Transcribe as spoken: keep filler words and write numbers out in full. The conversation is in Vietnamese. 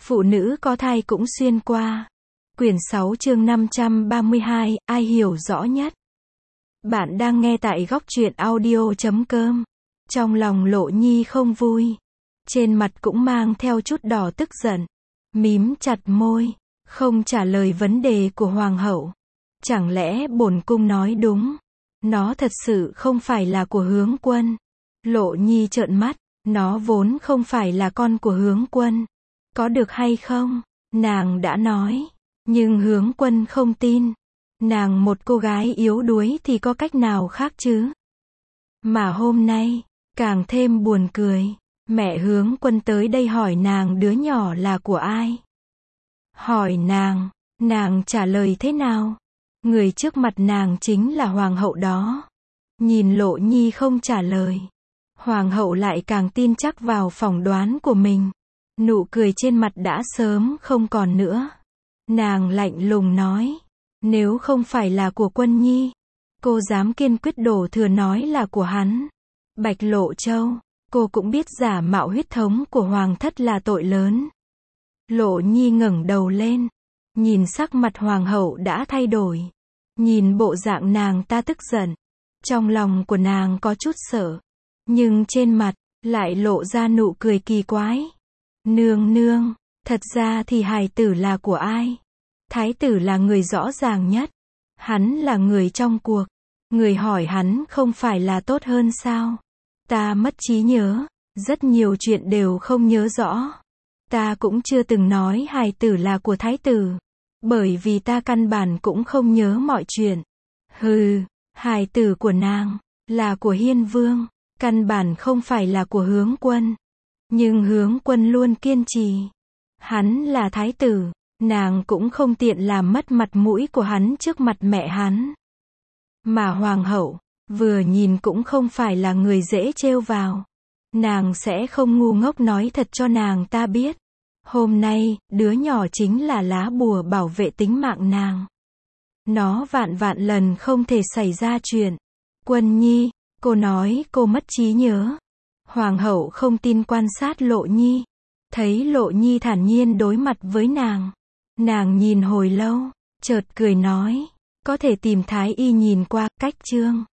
Phụ nữ có thai cũng xuyên qua. Quyển sáu chương năm trăm ba mươi hai, ai hiểu rõ nhất? Bạn đang nghe tại góc truyện audio chấm com. Trong lòng Lộ Nhi không vui. Trên mặt cũng mang theo chút đỏ tức giận. Mím chặt môi, không trả lời vấn đề của hoàng hậu. Chẳng lẽ bổn cung nói đúng? Nó thật sự không phải là của Hướng Quân. Lộ Nhi trợn mắt, nó vốn không phải là con của Hướng Quân. Có được hay không? Nàng đã nói. Nhưng Hướng Quân không tin. Nàng một cô gái yếu đuối thì có cách nào khác chứ? Mà hôm nay, càng thêm buồn cười. Mẹ Hướng Quân tới đây hỏi nàng đứa nhỏ là của ai? Hỏi nàng, nàng trả lời thế nào? Người trước mặt nàng chính là hoàng hậu đó. Nhìn Lộ Nhi không trả lời. Hoàng hậu lại càng tin chắc vào phỏng đoán của mình. Nụ cười trên mặt đã sớm không còn nữa. Nàng lạnh lùng nói. Nếu không phải là của Quân Nhi, cô dám kiên quyết đổ thừa nói là của hắn. Bạch Lộ Châu, cô cũng biết giả mạo huyết thống của hoàng thất là tội lớn. Lộ Nhi ngẩng đầu lên. Nhìn sắc mặt hoàng hậu đã thay đổi. Nhìn bộ dạng nàng ta tức giận. Trong lòng của nàng có chút sợ. Nhưng trên mặt, lại lộ ra nụ cười kỳ quái. Nương nương, thật ra thì hài tử là của ai? Thái tử là người rõ ràng nhất. Hắn là người trong cuộc. Người hỏi hắn không phải là tốt hơn sao? Ta mất trí nhớ. Rất nhiều chuyện đều không nhớ rõ. Ta cũng chưa từng nói hài tử là của thái tử. Bởi vì ta căn bản cũng không nhớ mọi chuyện. Hừ, hài tử của nàng, là của Hiên Vương. Căn bản không phải là của Hướng Quân. Nhưng Hướng Quân luôn kiên trì. Hắn là thái tử. Nàng cũng không tiện làm mất mặt mũi của hắn trước mặt mẹ hắn. Mà hoàng hậu, vừa nhìn cũng không phải là người dễ trêu vào. Nàng sẽ không ngu ngốc nói thật cho nàng ta biết. Hôm nay, đứa nhỏ chính là lá bùa bảo vệ tính mạng nàng. Nó vạn vạn lần không thể xảy ra chuyện. Quân Nhi, cô nói cô mất trí nhớ. Hoàng hậu không tin quan sát Lộ Nhi. Thấy Lộ Nhi thản nhiên đối mặt với nàng. Nàng nhìn hồi lâu, chợt cười nói. Có thể tìm thái y nhìn qua, cách chương.